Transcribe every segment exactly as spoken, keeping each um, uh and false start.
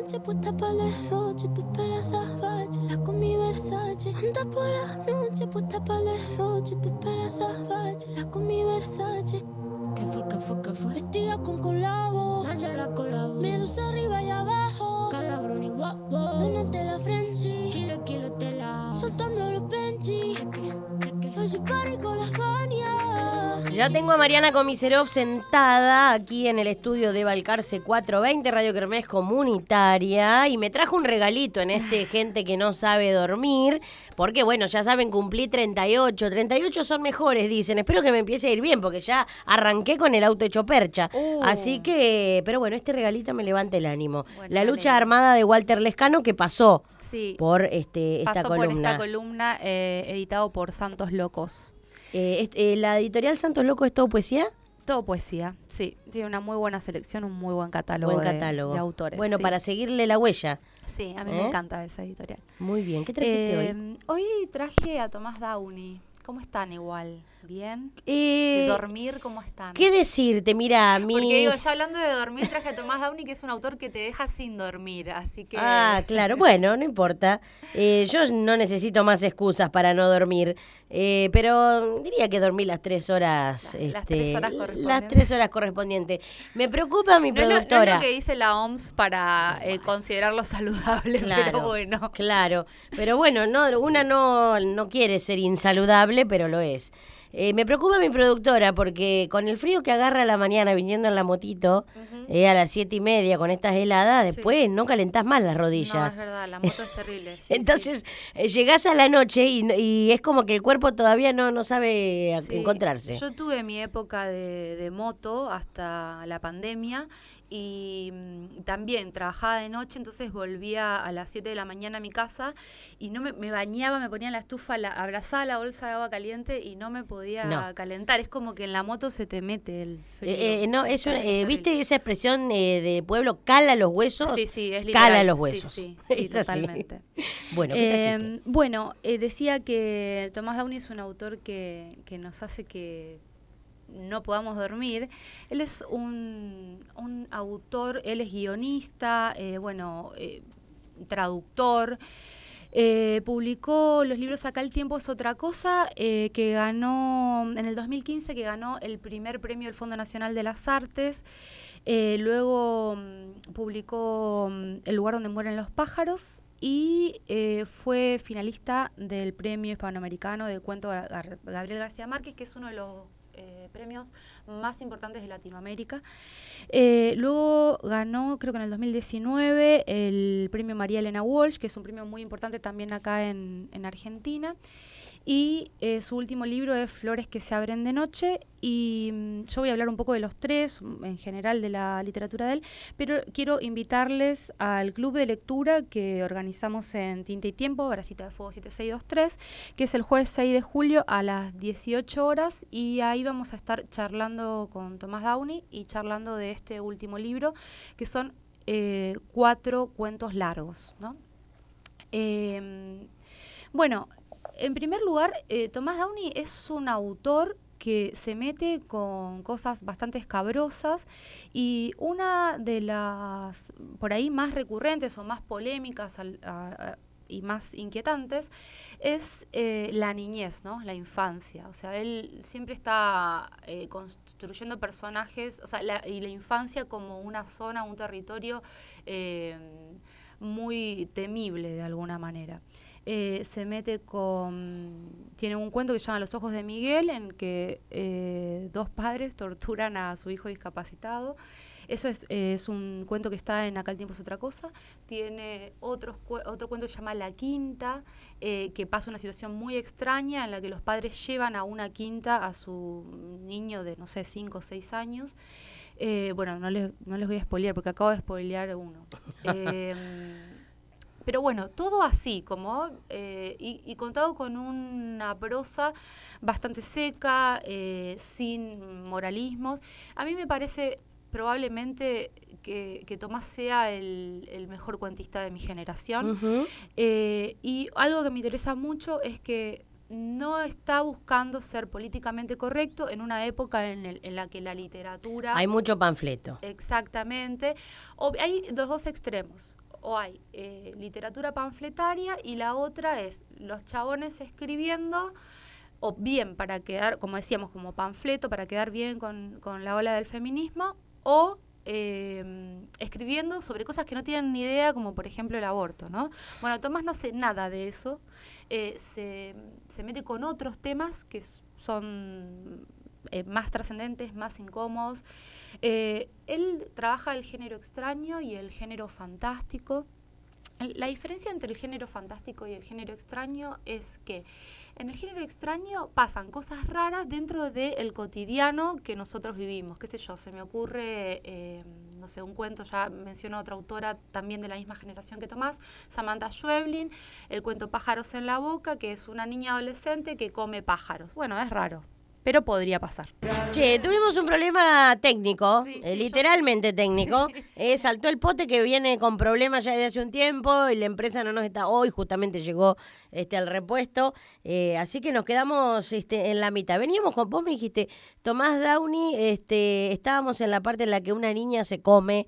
noche puesta para el derroche, tu pelo salvaje, la con mi Versace. Anda por la noche puesta para el derroche, tu pelo salvaje, la con mi Versace. ¿Qué fue, qué fue, qué fue? Vestida con colabo, Nájera colabo, medusa arriba y abajo, calabrón y guapo, donate la frenzy, kilo, kilo tela, soltando los Benji. cheque, cheque. Hoy soy party con la Fania. Ya tengo a Mariana Komiserov sentada aquí en el estudio de Balcarce cuatrocientos veinte, Radio Kermés Comunitaria, y me trajo un regalito en este Gente que no sabe dormir, porque bueno, ya saben, cumplí treinta y ocho, treinta y ocho son mejores, dicen, espero que me empiece a ir bien, porque ya arranqué con el auto hecho percha, Uh. así que, pero bueno, este regalito me levanta el ánimo. Bueno, La me lucha alegro. armada de Walter Lescano, que pasó Sí, por este, esta pasó columna. por esta columna eh, editado por Santos Locos. Eh, est- eh, ¿La editorial Santos Locos es todo poesía? Todo poesía, sí. Tiene una muy buena selección, un muy buen catálogo, Buen de- catálogo. De, autores. Bueno, sí. para seguirle la huella. Sí, a mí ¿Eh? me encanta esa editorial. Muy bien, ¿qué trajiste hoy? Eh, hoy traje a Tomás Downey. ¿Cómo están igual? ¿Bien? Eh, ¿De dormir cómo están? ¿Qué decirte? Mira, mi... Porque digo, ya hablando de dormir, traje a Tomás Downey, que es un autor que te deja sin dormir, así que... Ah, claro, bueno, no importa. Eh, yo no necesito más excusas para no dormir, eh, pero diría que dormí las tres horas... Las- las este, tres horas Las correspondientes. tres horas correspondientes. Me preocupa mi No es, lo, no es productora. lo que dice la O M S para eh, considerarlo saludable, pero bueno. Claro, pero bueno, no, una no, no quiere ser insaludable, pero lo es. Eh, me preocupa mi productora porque con el frío que agarra a la mañana viniendo en la motito Ujú. eh, a las siete y media con estas heladas, Sí. después no calentás más las No, rodillas. es verdad, la moto es terrible. sí, Entonces eh, llegás a la noche y, no- y es como que el cuerpo todavía no, no sabe a- sí. encontrarse. Yo tuve mi época de, de moto hasta la pandemia y mm, también trabajaba de noche, entonces volvía a las siete de la mañana a mi casa y no me, me bañaba, me ponía en la estufa, la, abrazaba la bolsa de agua caliente y no me podía No. calentar. Es como que en la moto se te mete el frío. Eh, eh, no, es una, Es eh, terrible. ¿viste esa expresión eh, de pueblo, cala los huesos? Sí, sí, es literal. Cala los Sí, huesos. Sí, sí, Es así. totalmente. Bueno, ¿qué Eh, trajiste? bueno, eh, decía que Tomás Downey es un autor que, que nos hace que no podamos dormir. Él es un, un autor, él es guionista, eh, bueno, eh, traductor. Eh, publicó los libros Acá el tiempo es otra cosa, eh, que ganó en el dos mil quince, que ganó el primer premio del Fondo Nacional de las Artes. Eh, luego mm, publicó mm, El lugar donde mueren los pájaros y eh, fue finalista del Premio Hispanoamericano del Cuento Gar- Gar- Gabriel García Márquez, que es uno de los eh, premios más importantes de Latinoamérica. Eh, luego ganó, creo que en el dos mil diecinueve, el Premio María Elena Walsh, que es un premio muy importante también acá en, en Argentina. Y eh, su último libro es Flores que se abren de noche. Y mm, yo voy a hablar un poco de los tres, mm, en general de la literatura de él, pero quiero invitarles al club de lectura que organizamos en Tinta y Tiempo, Bracita de Fuego siete seis dos tres, que es el jueves seis de julio a las dieciocho horas, y ahí vamos a estar charlando con Tomás Downey y charlando de este último libro, que son eh, cuatro cuentos largos, ¿no? Eh, bueno, en primer lugar, eh, Tomás Downey es un autor que se mete con cosas bastante escabrosas, y una de las por ahí más recurrentes o más polémicas al- a- a- y más inquietantes es eh, la niñez, ¿no? La infancia. O sea, él siempre está eh, construyendo personajes, o sea, la, y la infancia como una zona, un territorio eh, muy temible de alguna manera. Eh, se mete con... Tiene un cuento que se llama Los ojos de Miguel, en que eh, dos padres torturan a su hijo discapacitado. Eso es, eh, es un cuento que está en Acá el tiempo es otra cosa. Tiene otros cu- otro cuento que se llama La Quinta, eh, que pasa una situación muy extraña en la que los padres llevan a una quinta a su niño de, no sé, cinco o seis años. Eh, bueno, no les, no les voy a spoilear porque acabo de spoilear uno. Eh, Pero bueno, todo así, como eh, y, y contado con una prosa bastante seca, eh, sin moralismos. A mí me parece probablemente que, que Tomás sea el, el mejor cuentista de mi generación. Ujú. Eh, y algo que me interesa mucho es que no está buscando ser políticamente correcto en una época en, el- en la que la literatura... Hay mucho panfleto. Exactamente. O- hay los dos extremos. o hay eh, literatura panfletaria y la otra es los chabones escribiendo, o bien para quedar, como decíamos, como panfleto, para quedar bien con, con la ola del feminismo, o eh, escribiendo sobre cosas que no tienen ni idea, como por ejemplo el aborto, ¿no? Bueno, Tomás no hace nada de eso, eh, se, se mete con otros temas que son eh, más trascendentes, más incómodos. Eh, él trabaja el género extraño y el género fantástico. La diferencia entre el género fantástico y el género extraño es que en el género extraño pasan cosas raras dentro del cotidiano que nosotros vivimos. Qué sé yo, se me ocurre, eh, no sé, un cuento, ya menciono a otra autora también de la misma generación que Tomás, Samantha Schweblin, el cuento Pájaros en la boca, que es una niña adolescente que come pájaros. Bueno, es raro, pero podría pasar. Che, tuvimos un problema técnico, Sí, eh, sí, literalmente yo- técnico. Sí. Eh, saltó el pote que viene con problemas ya desde hace un tiempo y la empresa no nos está, hoy justamente llegó este al repuesto, eh, así que nos quedamos este, en la mitad. Veníamos con, vos me dijiste, Tomás Downey, este, estábamos en la parte en la que una niña se come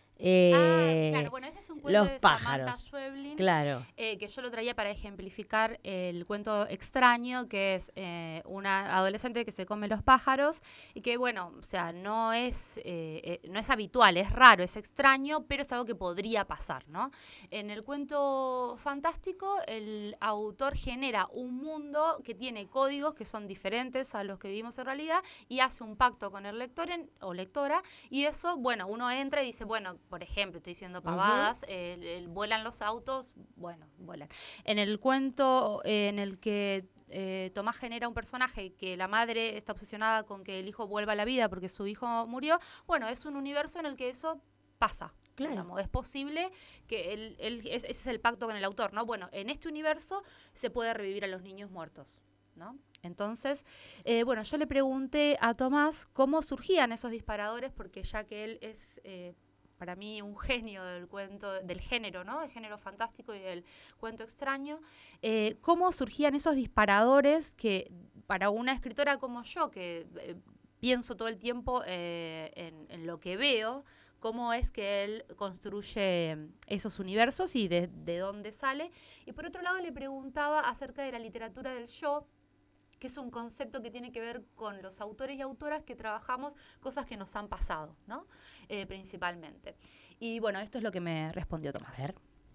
eh, ah, claro, bueno, ese es un cuento los de Samantha pájaros. Schweblin. Claro. Eh, que yo lo traía para ejemplificar el cuento extraño, que es eh, una adolescente que se come los pájaros y que, bueno, o sea, no es, eh, eh, no es habitual, es raro, es extraño, pero es algo que podría pasar, ¿no? En el cuento fantástico, el autor genera un mundo que tiene códigos que son diferentes a los que vivimos en realidad y hace un pacto con el lector en- o lectora, y eso, bueno, uno entra y dice, bueno, por ejemplo, estoy diciendo pavadas, eh, el- vuelan los autos, bueno, vuelan. En el cuento eh, en el que eh, Tomás genera un personaje que la madre está obsesionada con que el hijo vuelva a la vida porque su hijo murió, bueno, es un universo en el que eso pasa. Claro. Digamos, es posible que él, él- es- ese es el pacto con el autor, ¿no? Bueno, en este universo se puede revivir a los niños muertos, ¿no? Entonces, eh, bueno, yo le pregunté a Tomás cómo surgían esos disparadores, porque ya que él es eh, para mí un genio del cuento, del género, ¿no? Del género fantástico y del cuento extraño, eh, cómo surgían esos disparadores que para una escritora como yo, que eh, pienso todo el tiempo eh, en, en lo que veo, cómo es que él construye esos universos y de, de dónde sale. Y por otro lado le preguntaba acerca de la literatura del yo, que es un concepto que tiene que ver con los autores y autoras que trabajamos cosas que nos han pasado, ¿no? Eh, principalmente. Y bueno, esto es lo que me respondió Tomás. A ver.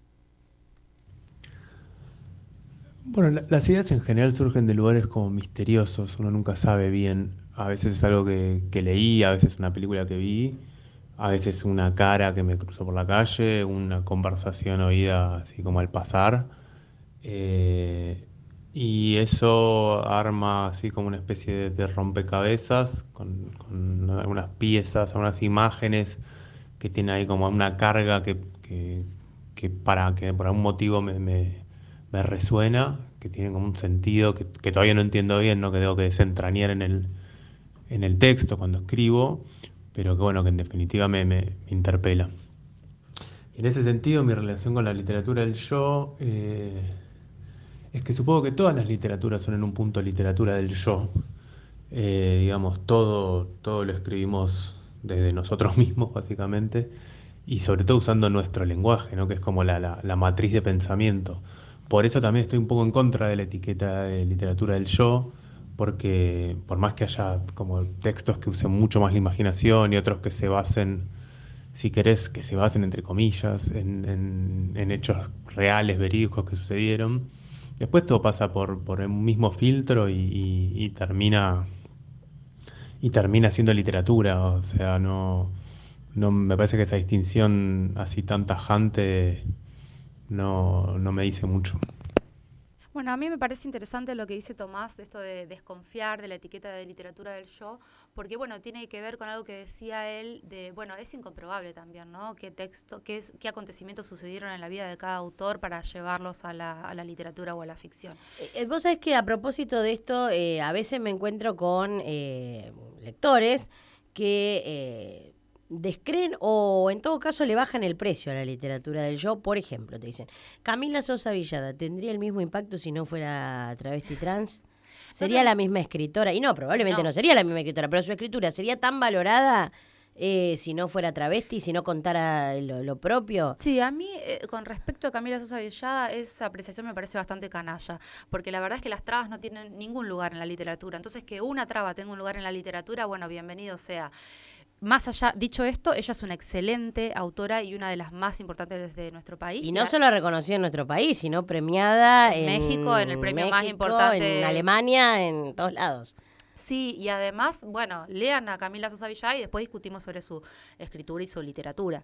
Bueno, la- las ideas en general surgen de lugares como misteriosos, uno nunca sabe bien. A veces es algo que, que leí, a veces una película que vi, a veces una cara que me cruzó por la calle, una conversación oída así como al pasar. Eh, y eso arma así como una especie de, de rompecabezas con, con algunas piezas, algunas imágenes que tienen ahí como una carga que, que, que para que por algún motivo me, me, me resuena, que tiene como un sentido que, que todavía no entiendo bien, ¿no? Que tengo que desentrañar en el, en el texto cuando escribo, pero que bueno, que en definitiva me, me, me interpela. Y en ese sentido, mi relación con la literatura del yo eh, es que supongo que todas las literaturas son en un punto literatura del yo. Eh, digamos, todo, todo lo escribimos desde nosotros mismos, básicamente, y sobre todo usando nuestro lenguaje, ¿no? Que es como la, la, la matriz de pensamiento. Por eso también estoy un poco en contra de la etiqueta de literatura del yo, porque por más que haya como textos que usen mucho más la imaginación y otros que se basen, si querés, que se basen entre comillas en, en, en hechos reales, verídicos que sucedieron, después todo pasa por, por un mismo filtro y, y, y termina y termina siendo literatura, o sea, no, no me parece que esa distinción así tan tajante no, no me dice mucho. Bueno, a mí me parece interesante lo que dice Tomás de esto de desconfiar de la etiqueta de literatura del yo, porque bueno, tiene que ver con algo que decía él de, bueno, es incomprobable también, ¿no? Qué texto, qué, es- qué acontecimientos sucedieron en la vida de cada autor para llevarlos a la, a la literatura o a la ficción. Eh, Vos sabés que a propósito de esto, eh, a veces me encuentro con eh, lectores que eh, descreen o en todo caso le bajan el precio a la literatura del yo. Por ejemplo, te dicen, Camila Sosa Villada, ¿tendría el mismo impacto si no fuera travesti trans? ¿Sería no. la misma escritora? Y no, probablemente no. No. sería la misma escritora, pero su escritura sería tan valorada eh, si no fuera travesti, si no contara lo, lo propio? Sí, a mí, eh, con respecto a Camila Sosa Villada, esa apreciación me parece bastante canalla, porque la verdad es que las trabas no tienen ningún lugar en la literatura. Entonces, que una traba tenga un lugar en la literatura, bueno, bienvenido sea. Más allá, dicho esto, ella es una excelente autora y una de las más importantes de nuestro país. Y no solo reconocida en nuestro país, sino premiada en, en México, en el premio México, más importante. en Alemania, en todos lados. Sí, y además, bueno, lean a Camila Sosa Villada y después discutimos sobre su escritura y su literatura.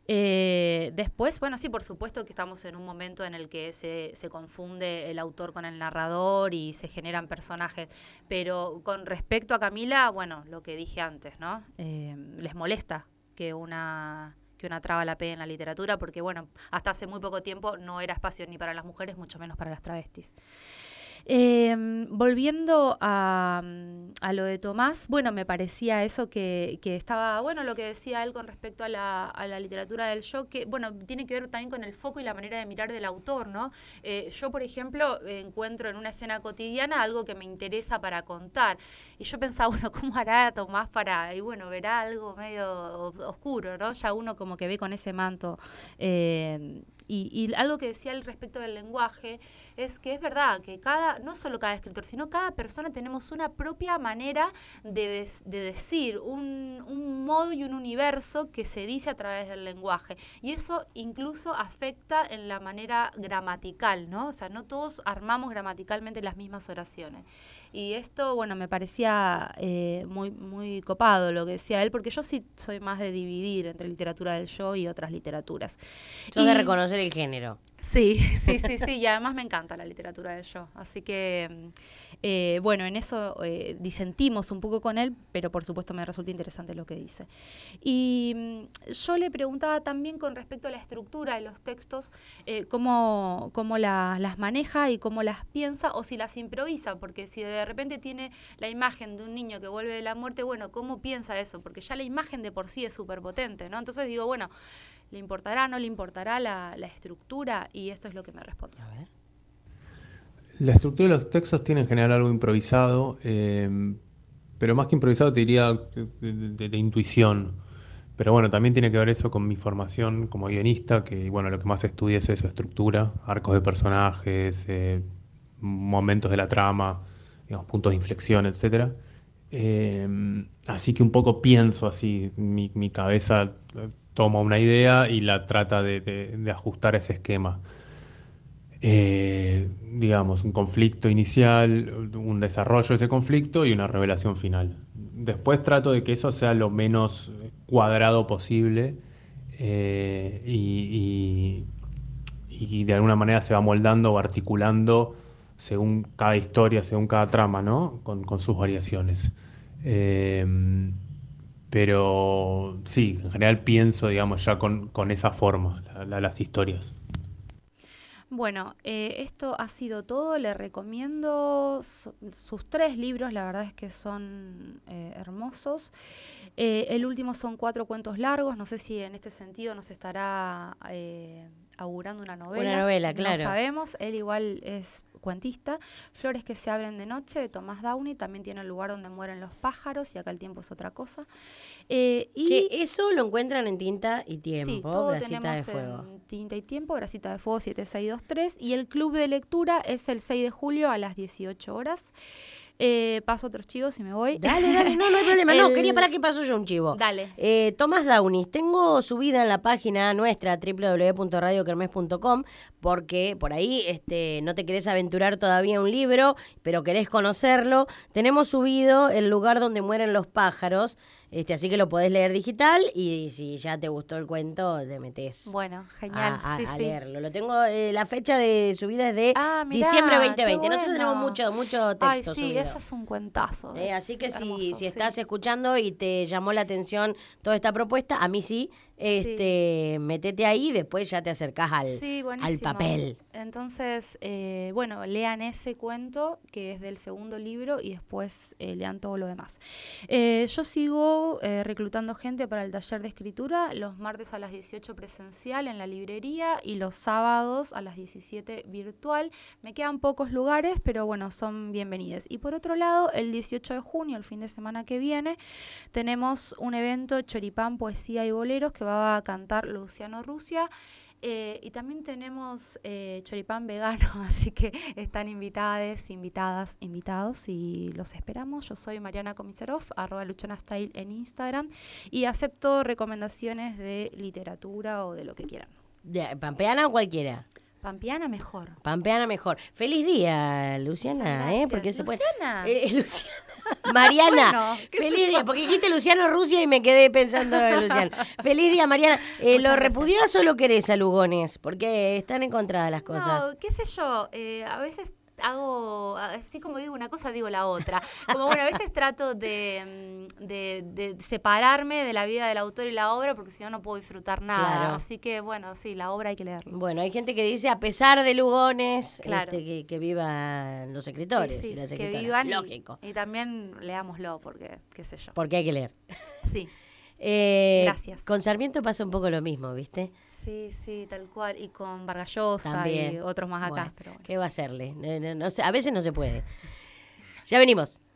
Eh, después, bueno, sí, por supuesto que estamos en un momento en el que se, se confunde el autor con el narrador y se generan personajes, pero con respecto a Camila, bueno, lo que dije antes, ¿no? Eh, les molesta que una... que una traba la pegue en la literatura, porque, bueno, hasta hace muy poco tiempo no era espacio ni para las mujeres, mucho menos para las travestis. Eh, volviendo a, a lo de Tomás, bueno, me parecía eso que, que estaba, bueno, lo que decía él con respecto a la, a la literatura del yo, que, bueno, tiene que ver también con el foco y la manera de mirar del autor, ¿no? Eh, yo, por ejemplo, encuentro en una escena cotidiana algo que me interesa para contar, y yo pensaba, bueno, ¿cómo hará Tomás para, y bueno, verá algo medio oscuro, ¿no? Ya uno como que ve con ese manto, eh, y, y algo que decía él respecto del lenguaje, es que es verdad que cada, no solo cada escritor, sino cada persona tenemos una propia manera de, des, de decir, un, un modo y un universo que se dice a través del lenguaje. Y eso incluso afecta en la manera gramatical, ¿no? O sea, no todos armamos gramaticalmente las mismas oraciones. Y esto, bueno, me parecía eh, muy, muy copado lo que decía él, porque yo sí soy más de dividir entre literatura del yo y otras literaturas. Sos y, de reconocer el género. Sí, sí, sí, sí, y además me encanta la literatura del yo, así que, eh, bueno, en eso eh, disentimos un poco con él, pero por supuesto me resulta interesante lo que dice. Y mm, yo le preguntaba también con respecto a la estructura de los textos, eh, cómo, cómo la, las maneja y cómo las piensa o si las improvisa, porque si de repente tiene la imagen de un niño que vuelve de la muerte, bueno, ¿cómo piensa eso? Porque ya la imagen de por sí es súper potente, ¿no? Entonces digo, bueno, ¿le importará, no le importará la, la estructura? Y esto es lo que me responde. A ver. La estructura de los textos tiene en general algo improvisado, eh, pero más que improvisado te diría de, de- de intuición. Pero bueno, también tiene que ver eso con mi formación como guionista, que bueno, lo que más estudia es eso, estructura, arcos de personajes, eh, momentos de la trama, digamos, puntos de inflexión, etcétera. Eh, así que un poco pienso así, mi, mi cabeza eh, toma una idea y la trata de, de- de ajustar a ese esquema. Eh, digamos, un conflicto inicial, un desarrollo de ese conflicto y una revelación final. Después trato de que eso sea lo menos cuadrado posible, eh, y, y- y de alguna manera se va moldando o articulando según cada historia, según cada trama, ¿no? Con, con sus variaciones. Eh, pero sí, en general pienso, digamos, ya con, con esa forma, la- la- las historias. Bueno, eh, esto ha sido todo. Le recomiendo su- sus tres libros, la verdad es que son eh, hermosos. Eh, el último son cuatro cuentos largos, no sé si en este sentido nos estará eh, augurando una novela. Una novela, claro. No sabemos, él igual es cuentista. Flores que se abren de noche, de Tomás Downey, también tiene el lugar donde mueren los pájaros, y acá el tiempo es otra cosa. Eh, y Che, eso lo encuentran en Tinta y sí, Tiempo, todo Bracita tenemos de Fuego. en Tinta y Tiempo, Bracita de Fuego siete seis dos tres, y el club de lectura es el seis de julio a las dieciocho horas. Eh, paso otros chivos y me voy. Dale, dale, no, no hay problema. No, El- quería para qué pasó yo un chivo. Dale. Eh, Tomás Downis, tengo subida en la página nuestra doble u doble u doble u punto radio kermés punto com, porque por ahí este, no te querés aventurar todavía un libro, pero querés conocerlo. Tenemos subido El lugar donde mueren los pájaros, este, así que lo podés leer digital y si ya te gustó el cuento, te metés Bueno, genial. a, a- sí, a sí. leerlo. Lo tengo, eh, la fecha de subida es de Ah, mirá, diciembre qué veinte veinte. Nosotros bueno. tenemos mucho, mucho texto Ay, sí, subido. ese es un cuentazo. Eh, es así que si, hermoso, si sí. estás escuchando y te llamó la atención toda esta propuesta, a mí sí, Este, métete ahí y después ya te acercás al, Sí, al buenísimo. papel. Entonces, eh, bueno, lean ese cuento que es del segundo libro y después eh, lean todo lo demás. Eh, yo sigo eh, reclutando gente para el taller de escritura los martes a las dieciocho presencial en la librería y los sábados a las diecisiete virtual. Me quedan pocos lugares, pero bueno, son bienvenidos. Y por otro lado, el dieciocho de junio, el fin de semana que viene, tenemos un evento Choripán, Poesía y Boleros que va a cantar Luciano Rusia. Eh, y también tenemos eh, choripán vegano, así que están invitadas, invitadas, invitados y los esperamos. Yo soy Mariana Komisarov, arroba luchonastyle en Instagram y acepto recomendaciones de literatura o de lo que quieran. Ya, ¿Pampeana o cualquiera? Pampeana mejor. Pampeana mejor. Feliz día, Luciana, Muchas ¿eh? gracias. Porque se puede. Luciana. Eh, Luciana. Mariana, Bueno, qué sé feliz yo. día, porque dijiste Luciano Rusia y me quedé pensando en Luciano. Feliz día, Mariana. Eh, ¿Lo Muchas gracias. repudiás o lo querés a Lugones? Porque están encontradas las cosas. No, qué sé yo, eh, a veces hago, así como digo una cosa, digo la otra. Como bueno, a veces trato de, mm, de, de separarme de la vida del autor y la obra porque si no, no puedo disfrutar nada. Claro. Así que bueno, sí, la obra hay que leerla. Bueno, hay gente que dice, a pesar de Lugones, Claro. este, que, que vivan los escritores Sí, y sí, las que escritoras. vivan y- Lógico, Y, también leámoslo porque, qué sé yo. porque hay que leer. Sí, Eh, Gracias. Con Sarmiento pasa un poco lo mismo, ¿viste? sí, sí, tal cual. Y con Vargas Llosa También. y otros más acá. Bueno, pero bueno. ¿qué va a hacerle? No, no- no sé, a veces no se puede. Ya venimos.